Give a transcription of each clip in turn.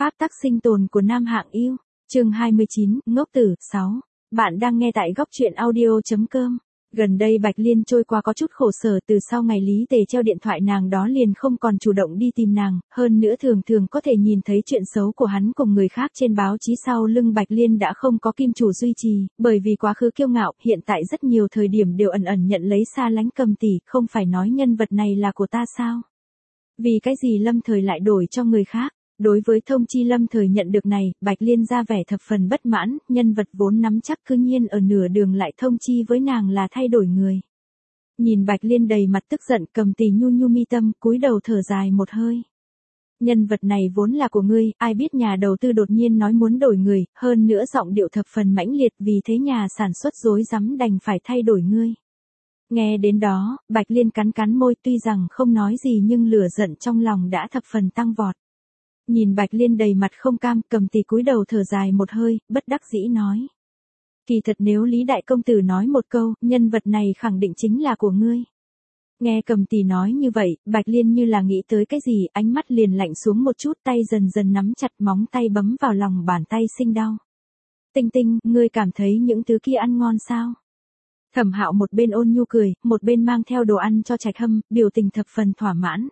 Pháp tắc sinh tồn của Nam Hạng Yêu, chương 29, ngốc tử, 6. Bạn đang nghe tại góc truyện audio.com. Gần đây Bạch Liên trôi qua có chút khổ sở, từ sau ngày Lý Tề treo điện thoại nàng đó liền không còn chủ động đi tìm nàng, hơn nữa thường thường có thể nhìn thấy chuyện xấu của hắn cùng người khác trên báo chí. Sau lưng Bạch Liên đã không có kim chủ duy trì, bởi vì quá khứ kiêu ngạo, hiện tại rất nhiều thời điểm đều ẩn ẩn nhận lấy xa lánh Cầm tỷ, không phải nói nhân vật này là của ta sao? Vì cái gì Lâm Thời lại đổi cho người khác? Đối với thông chi Lâm Thời nhận được này, Bạch Liên ra vẻ thập phần bất mãn, nhân vật vốn nắm chắc cư nhiên ở nửa đường lại thông chi với nàng là thay đổi người. Nhìn Bạch Liên đầy mặt tức giận, Cầm tỷ nhu nhu mi tâm, cúi đầu thở dài một hơi. Nhân vật này vốn là của ngươi, ai biết nhà đầu tư đột nhiên nói muốn đổi người, hơn nữa giọng điệu thập phần mãnh liệt, vì thế nhà sản xuất rối rắm đành phải thay đổi ngươi. Nghe đến đó, Bạch Liên cắn cắn môi, tuy rằng không nói gì nhưng lửa giận trong lòng đã thập phần tăng vọt. Nhìn Bạch Liên đầy mặt không cam, Cầm tỷ cúi đầu thở dài một hơi, bất đắc dĩ nói. Kỳ thật nếu Lý Đại Công Tử nói một câu, nhân vật này khẳng định chính là của ngươi. Nghe Cầm tỷ nói như vậy, Bạch Liên như là nghĩ tới cái gì, ánh mắt liền lạnh xuống một chút, tay dần dần nắm chặt, móng tay bấm vào lòng bàn tay sinh đau. Tinh Tinh, ngươi cảm thấy những thứ kia ăn ngon sao? Thẩm Hạo một bên ôn nhu cười, một bên mang theo đồ ăn cho Trạch Hâm, biểu tình thập phần thỏa mãn.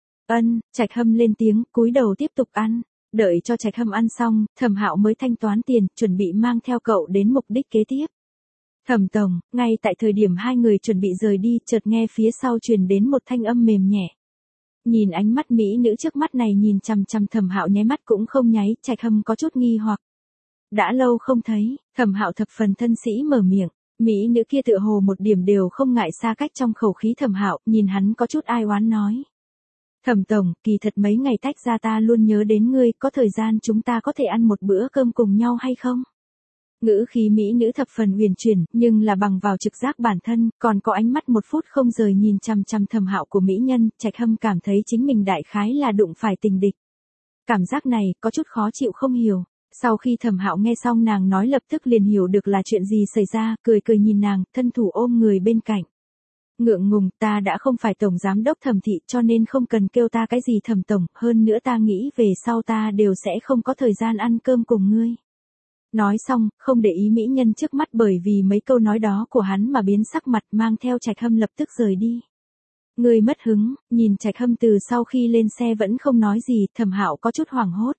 Trạch Hâm lên tiếng, cúi đầu tiếp tục ăn. Đợi cho Trạch Hâm ăn xong, Thẩm Hạo mới thanh toán tiền, chuẩn bị mang theo cậu đến mục đích kế tiếp. Thẩm tổng, ngay tại thời điểm hai người chuẩn bị rời đi, chợt nghe phía sau truyền đến một thanh âm mềm nhẹ. Nhìn ánh mắt mỹ nữ trước mắt này nhìn chằm chằm Thẩm Hạo nháy mắt cũng không nháy, Trạch Hâm có chút nghi hoặc. Đã lâu không thấy, Thẩm Hạo thập phần thân sĩ mở miệng. Mỹ nữ kia tựa hồ một điểm đều không ngại xa cách trong khẩu khí Thẩm Hạo, nhìn hắn có chút ai oán nói. Thẩm tổng, kỳ thật mấy ngày tách ra ta luôn nhớ đến ngươi, có thời gian chúng ta có thể ăn một bữa cơm cùng nhau hay không? Ngữ khí mỹ nữ thập phần huyền chuyển, nhưng là bằng vào trực giác bản thân, còn có ánh mắt một phút không rời nhìn chằm chằm Thẩm Hạo của mỹ nhân, Trạch Hâm cảm thấy chính mình đại khái là đụng phải tình địch. Cảm giác này, có chút khó chịu không hiểu. Sau khi Thẩm Hạo nghe xong nàng nói lập tức liền hiểu được là chuyện gì xảy ra, cười cười nhìn nàng, thân thủ ôm người bên cạnh. Ngượng ngùng, ta đã không phải tổng giám đốc Thẩm thị cho nên không cần kêu ta cái gì Thẩm tổng, hơn nữa ta nghĩ về sau ta đều sẽ không có thời gian ăn cơm cùng ngươi. Nói xong, không để ý mỹ nhân trước mắt bởi vì mấy câu nói đó của hắn mà biến sắc mặt, mang theo Trạch Hâm lập tức rời đi. Ngươi mất hứng, nhìn Trạch Hâm từ sau khi lên xe vẫn không nói gì, Thẩm Hạo có chút hoảng hốt.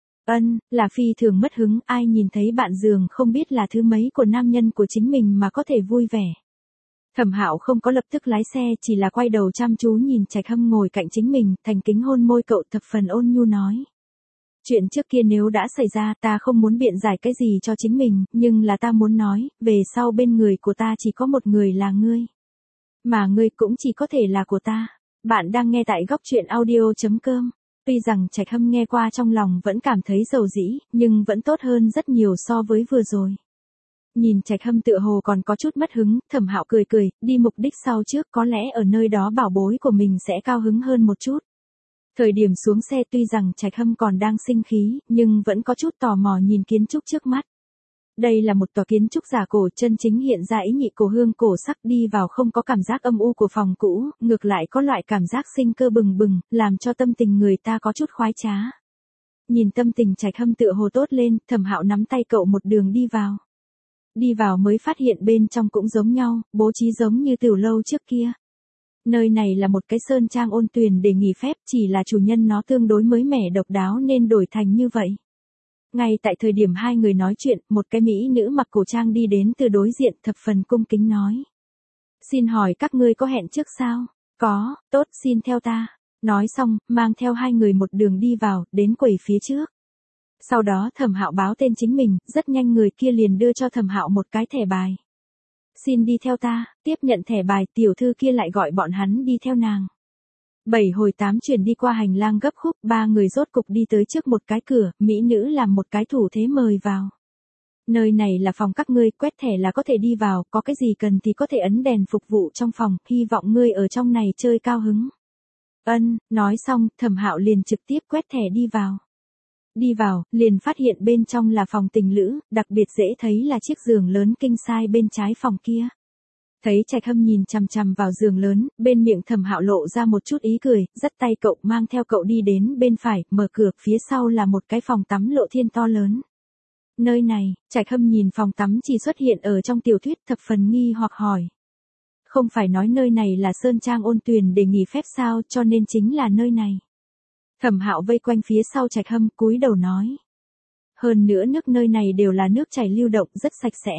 Là phi thường mất hứng, ai nhìn thấy bạn giường không biết là thứ mấy của nam nhân của chính mình mà có thể vui vẻ. Thẩm Hạo không có lập tức lái xe, chỉ là quay đầu chăm chú nhìn Trạch Hâm ngồi cạnh chính mình, thành kính hôn môi cậu, thập phần ôn nhu nói. Chuyện trước kia nếu đã xảy ra, ta không muốn biện giải cái gì cho chính mình, nhưng là ta muốn nói, về sau bên người của ta chỉ có một người là ngươi. Mà ngươi cũng chỉ có thể là của ta. Bạn đang nghe tại góc truyện audio.com. Tuy rằng Trạch Hâm nghe qua trong lòng vẫn cảm thấy dầu dĩ, nhưng vẫn tốt hơn rất nhiều so với vừa rồi. Nhìn Trạch Hâm tựa hồ còn có chút mất hứng, Thẩm Hạo cười cười, đi mục đích sau trước, có lẽ ở nơi đó bảo bối của mình sẽ cao hứng hơn một chút. Thời điểm xuống xe tuy rằng Trạch Hâm còn đang sinh khí, nhưng vẫn có chút tò mò nhìn kiến trúc trước mắt. Đây là một tòa kiến trúc giả cổ, chân chính hiện ra ý nhị cổ hương cổ sắc, đi vào không có cảm giác âm u của phòng cũ, ngược lại có loại cảm giác sinh cơ bừng bừng, làm cho tâm tình người ta có chút khoái trá. Nhìn tâm tình Trạch Hâm tựa hồ tốt lên, Thẩm Hạo nắm tay cậu một đường đi vào. Đi vào mới phát hiện bên trong cũng giống nhau, bố trí giống như tiểu lâu trước kia. Nơi này là một cái sơn trang ôn tuyền để nghỉ phép, chỉ là chủ nhân nó tương đối mới mẻ độc đáo nên đổi thành như vậy. Ngay tại thời điểm hai người nói chuyện, một cái mỹ nữ mặc cổ trang đi đến từ đối diện, thập phần cung kính nói. Xin hỏi các ngươi có hẹn trước sao? Có, tốt, xin theo ta. Nói xong, mang theo hai người một đường đi vào, đến quầy phía trước. Sau đó Thẩm Hạo báo tên chính mình, rất nhanh người kia liền đưa cho Thẩm Hạo một cái thẻ bài. Xin đi theo ta, tiếp nhận thẻ bài, tiểu thư kia lại gọi bọn hắn đi theo nàng. 7 hồi 8 chuyển đi qua hành lang gấp khúc, ba người rốt cục đi tới trước một cái cửa, mỹ nữ làm một cái thủ thế mời vào. Nơi này là phòng các ngươi, quét thẻ là có thể đi vào, có cái gì cần thì có thể ấn đèn phục vụ trong phòng, hy vọng ngươi ở trong này chơi cao hứng. Nói xong, Thẩm Hạo liền trực tiếp quét thẻ đi vào. Đi vào, liền phát hiện bên trong là phòng tình lữ, đặc biệt dễ thấy là chiếc giường lớn king size bên trái phòng kia. Thấy Trạch Hâm nhìn chằm chằm vào giường lớn, bên miệng Thẩm Hạo lộ ra một chút ý cười, dắt tay cậu mang theo cậu đi đến bên phải, mở cửa, phía sau là một cái phòng tắm lộ thiên to lớn. Nơi này, Trạch Hâm nhìn phòng tắm chỉ xuất hiện ở trong tiểu thuyết, thập phần nghi hoặc hỏi. Không phải nói nơi này là sơn trang Ôn Tuyền để nghỉ phép sao, cho nên chính là nơi này. Thẩm Hạo vây quanh phía sau Trạch Hâm, cúi đầu nói. Hơn nữa nước nơi này đều là nước chảy lưu động, rất sạch sẽ.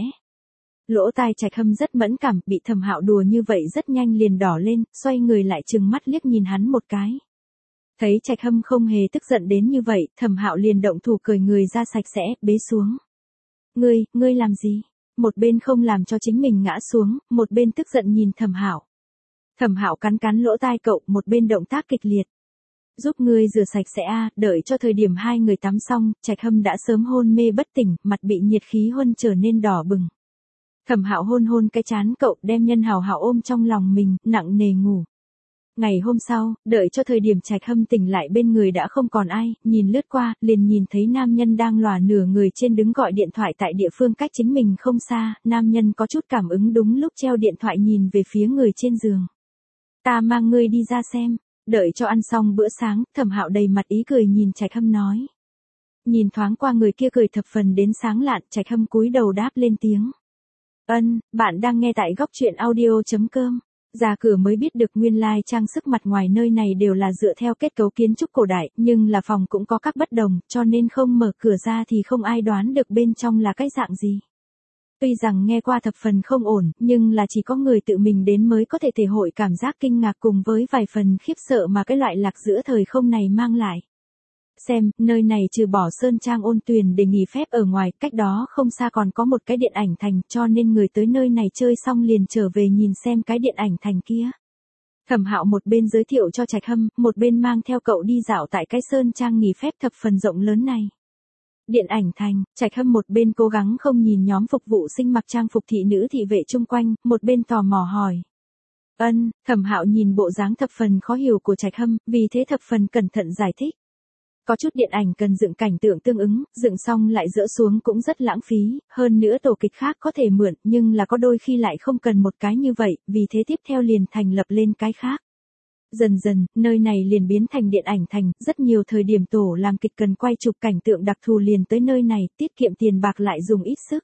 Lỗ tai Trạch Hâm rất mẫn cảm, bị Thẩm Hạo đùa như vậy rất nhanh liền đỏ lên, xoay người lại trừng mắt liếc nhìn hắn một cái. Thấy Trạch Hâm không hề tức giận đến như vậy, Thẩm Hạo liền động thủ cởi người ra sạch sẽ, bế xuống. Ngươi làm gì? Một bên không làm cho chính mình ngã xuống, một bên tức giận nhìn Thẩm Hạo. Thẩm Hạo cắn lỗ tai cậu, một bên động tác kịch liệt. Giúp ngươi rửa sạch sẽ đợi cho thời điểm hai người tắm xong, Trạch Hâm đã sớm hôn mê bất tỉnh, mặt bị nhiệt khí huân trở nên đỏ bừng. Thẩm Hạo hôn cái trán cậu, đem Nhân Hảo Hảo ôm trong lòng mình, nặng nề ngủ. Ngày hôm sau, đợi cho thời điểm Trạch Hâm tỉnh lại bên người đã không còn ai, nhìn lướt qua, liền nhìn thấy nam nhân đang lòa nửa người trên đứng gọi điện thoại tại địa phương cách chính mình không xa, nam nhân có chút cảm ứng đúng lúc treo điện thoại nhìn về phía người trên giường. Ta mang ngươi đi ra xem, đợi cho ăn xong bữa sáng, Thẩm Hạo đầy mặt ý cười nhìn Trạch Hâm nói. Nhìn thoáng qua người kia cười thập phần đến sáng lạn, Trạch Hâm cúi đầu đáp lên tiếng. Bạn đang nghe tại góc truyện audio.com. Ra cửa mới biết được nguyên lai trang sức mặt ngoài nơi này đều là dựa theo kết cấu kiến trúc cổ đại, nhưng là phòng cũng có các bất đồng, cho nên không mở cửa ra thì không ai đoán được bên trong là cái dạng gì. Tuy rằng nghe qua thập phần không ổn, nhưng là chỉ có người tự mình đến mới có thể thể hội cảm giác kinh ngạc cùng với vài phần khiếp sợ mà cái loại lạc giữa thời không này mang lại. Xem, nơi này trừ bỏ sơn trang Ôn Tuyền để nghỉ phép ở ngoài, cách đó không xa còn có một cái điện ảnh thành, cho nên người tới nơi này chơi xong liền trở về nhìn xem cái điện ảnh thành kia. Thẩm Hạo một bên giới thiệu cho Trạch Hâm, một bên mang theo cậu đi dạo tại cái sơn trang nghỉ phép thập phần rộng lớn này. Điện ảnh thành, Trạch Hâm một bên cố gắng không nhìn nhóm phục vụ sinh mặc trang phục thị nữ thị vệ chung quanh, một bên tò mò hỏi. Thẩm Hạo nhìn bộ dáng thập phần khó hiểu của Trạch Hâm, vì thế thập phần cẩn thận giải thích. Có chút điện ảnh cần dựng cảnh tượng tương ứng, dựng xong lại dỡ xuống cũng rất lãng phí, hơn nữa tổ kịch khác có thể mượn, nhưng là có đôi khi lại không cần một cái như vậy, vì thế tiếp theo liền thành lập lên cái khác. Dần dần, nơi này liền biến thành điện ảnh thành, rất nhiều thời điểm tổ làm kịch cần quay chụp cảnh tượng đặc thù liền tới nơi này, tiết kiệm tiền bạc lại dùng ít sức.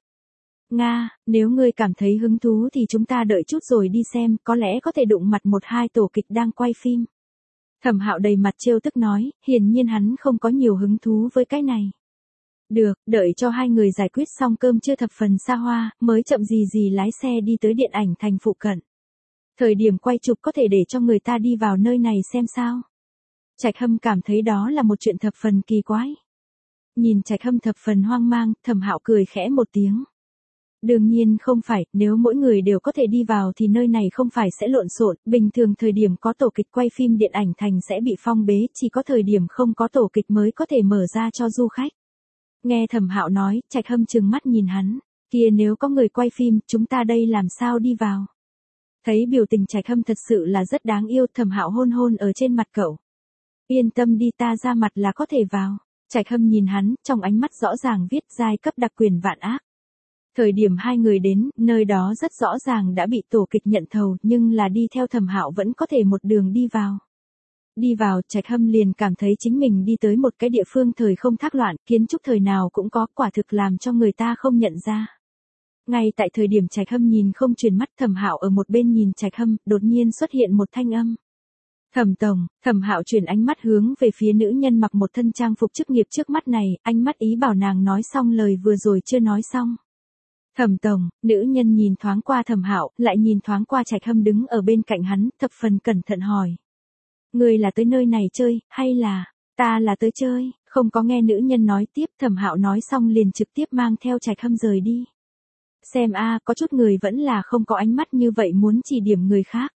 Nếu ngươi cảm thấy hứng thú thì chúng ta đợi chút rồi đi xem, có lẽ có thể đụng mặt một hai tổ kịch đang quay phim. Thẩm Hạo đầy mặt trêu tức nói, hiển nhiên hắn không có nhiều hứng thú với cái này. Được, đợi cho hai người giải quyết xong cơm trưa thập phần xa hoa, mới chậm gì lái xe đi tới điện ảnh thành phụ cận. Thời điểm quay chụp có thể để cho người ta đi vào nơi này xem sao. Trạch Hâm cảm thấy đó là một chuyện thập phần kỳ quái. Nhìn Trạch Hâm thập phần hoang mang, Thẩm Hạo cười khẽ một tiếng. Đương nhiên không phải, nếu mỗi người đều có thể đi vào thì nơi này không phải sẽ lộn xộn, bình thường thời điểm có tổ kịch quay phim điện ảnh thành sẽ bị phong bế, chỉ có thời điểm không có tổ kịch mới có thể mở ra cho du khách. Nghe Thẩm Hạo nói, Trạch Hâm trừng mắt nhìn hắn, kia nếu có người quay phim, chúng ta đây làm sao đi vào? Thấy biểu tình Trạch Hâm thật sự là rất đáng yêu, Thẩm Hạo hôn ở trên mặt cậu. Yên tâm đi, ta ra mặt là có thể vào. Trạch Hâm nhìn hắn, trong ánh mắt rõ ràng viết giai cấp đặc quyền vạn ác. Thời điểm hai người đến, nơi đó rất rõ ràng đã bị tổ kịch nhận thầu, nhưng là đi theo Thẩm Hạo vẫn có thể một đường đi vào. Đi vào, Trạch Hâm liền cảm thấy chính mình đi tới một cái địa phương thời không thác loạn, kiến trúc thời nào cũng có, quả thực làm cho người ta không nhận ra. Ngay tại thời điểm Trạch Hâm nhìn không chuyển mắt, Thẩm Hạo ở một bên nhìn Trạch Hâm, đột nhiên xuất hiện một thanh âm. Thẩm tổng, Thẩm Hạo chuyển ánh mắt hướng về phía nữ nhân mặc một thân trang phục chức nghiệp trước mắt này, ánh mắt ý bảo nàng nói xong lời vừa rồi chưa nói xong. Thẩm tổng, nữ nhân nhìn thoáng qua Thẩm Hạo, lại nhìn thoáng qua Trạch Hâm đứng ở bên cạnh hắn, thập phần cẩn thận hỏi. Ngươi là tới nơi này chơi, hay là, ta là tới chơi, không có nghe nữ nhân nói tiếp, Thẩm Hạo nói xong liền trực tiếp mang theo Trạch Hâm rời đi. Xem có chút người vẫn là không có ánh mắt như vậy muốn chỉ điểm người khác.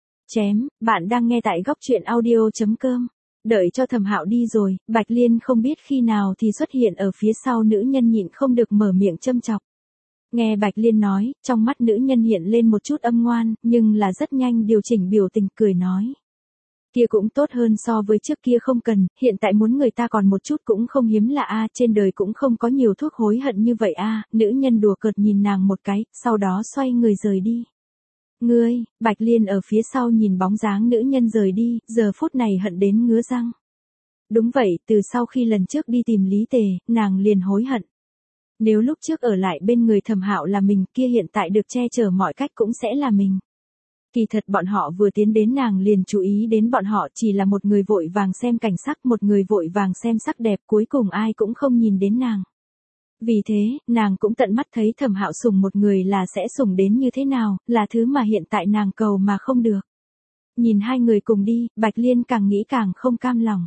Bạn đang nghe tại góc truyện audio.com. Đợi cho Thẩm Hạo đi rồi, Bạch Liên không biết khi nào thì xuất hiện ở phía sau nữ nhân nhịn không được mở miệng châm chọc. Nghe Bạch Liên nói, trong mắt nữ nhân hiện lên một chút âm ngoan, nhưng là rất nhanh điều chỉnh biểu tình cười nói. Kia cũng tốt hơn so với trước kia không cần, hiện tại muốn người ta còn một chút cũng không hiếm là trên đời cũng không có nhiều thuốc hối hận như vậy nữ nhân đùa cợt nhìn nàng một cái, sau đó xoay người rời đi. Ngươi, Bạch Liên ở phía sau nhìn bóng dáng nữ nhân rời đi, giờ phút này hận đến ngứa răng. Đúng vậy, từ sau khi lần trước đi tìm Lý Tề, nàng liền hối hận. Nếu lúc trước ở lại bên người Thẩm Hạo là mình, kia hiện tại được che chở mọi cách cũng sẽ là mình. Kỳ thật bọn họ vừa tiến đến nàng liền chú ý đến bọn họ chỉ là một người vội vàng xem cảnh sắc, một người vội vàng xem sắc đẹp, cuối cùng ai cũng không nhìn đến nàng. Vì thế, nàng cũng tận mắt thấy Thẩm Hạo sủng một người là sẽ sủng đến như thế nào, là thứ mà hiện tại nàng cầu mà không được. Nhìn hai người cùng đi, Bạch Liên càng nghĩ càng không cam lòng.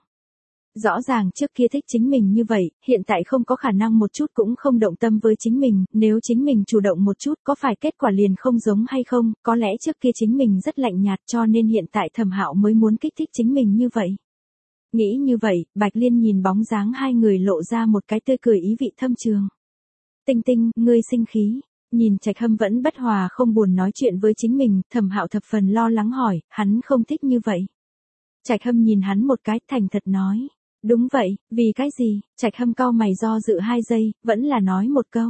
Rõ ràng trước kia thích chính mình như vậy, hiện tại không có khả năng một chút cũng không động tâm với chính mình, nếu chính mình chủ động một chút có phải kết quả liền không giống hay không, có lẽ trước kia chính mình rất lạnh nhạt cho nên hiện tại Thẩm Hạo mới muốn kích thích chính mình như vậy. Nghĩ như vậy, Bạch Liên nhìn bóng dáng hai người lộ ra một cái tươi cười ý vị thâm trường. Tinh Tinh, ngươi sinh khí. Nhìn Trạch Hâm vẫn bất hòa không buồn nói chuyện với chính mình, Thẩm Hạo thập phần lo lắng hỏi, hắn không thích như vậy. Trạch Hâm nhìn hắn một cái, thành thật nói. Đúng vậy, vì cái gì? Trạch Hâm cau mày do dự 2 giây, vẫn là nói một câu.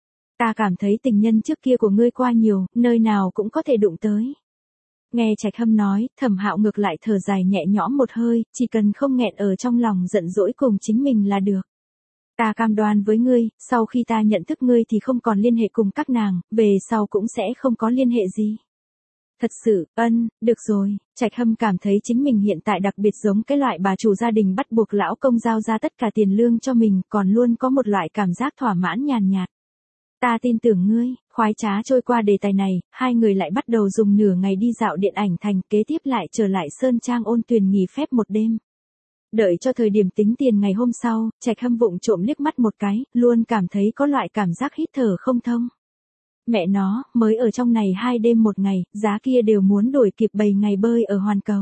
Ta cảm thấy tình nhân trước kia của ngươi qua nhiều, nơi nào cũng có thể đụng tới. Nghe Trạch Hâm nói, Thẩm Hạo ngược lại thở dài nhẹ nhõm một hơi, chỉ cần không nghẹn ở trong lòng giận dỗi cùng chính mình là được. Ta cam đoan với ngươi, sau khi ta nhận thức ngươi thì không còn liên hệ cùng các nàng, về sau cũng sẽ không có liên hệ gì. Thật sự, được rồi, Trạch Hâm cảm thấy chính mình hiện tại đặc biệt giống cái loại bà chủ gia đình bắt buộc lão công giao ra tất cả tiền lương cho mình, còn luôn có một loại cảm giác thỏa mãn nhàn nhạt. Ta tin tưởng ngươi, khoái trá trôi qua đề tài này, hai người lại bắt đầu dùng nửa ngày đi dạo điện ảnh thành, kế tiếp lại trở lại Sơn Trang Ôn Tuyền nghỉ phép một đêm. Đợi cho thời điểm tính tiền ngày hôm sau, Trạch Hâm vụng trộm liếc mắt một cái, luôn cảm thấy có loại cảm giác hít thở không thông. Mẹ nó, mới ở trong này 2 đêm 1 ngày, giá kia đều muốn đổi kịp 7 ngày bơi ở hoàn cầu.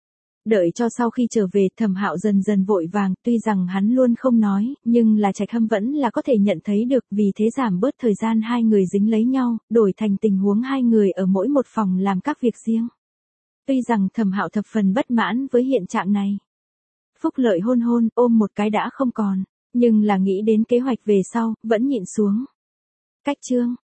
Đợi cho sau khi trở về, Thẩm Hạo dần dần vội vàng, tuy rằng hắn luôn không nói, nhưng là Trạch Hâm vẫn là có thể nhận thấy được, vì thế giảm bớt thời gian hai người dính lấy nhau, đổi thành tình huống hai người ở mỗi một phòng làm các việc riêng. Tuy rằng Thẩm Hạo thập phần bất mãn với hiện trạng này. Phúc lợi hôn hôn, ôm một cái đã không còn, nhưng là nghĩ đến kế hoạch về sau, vẫn nhịn xuống. Cách chương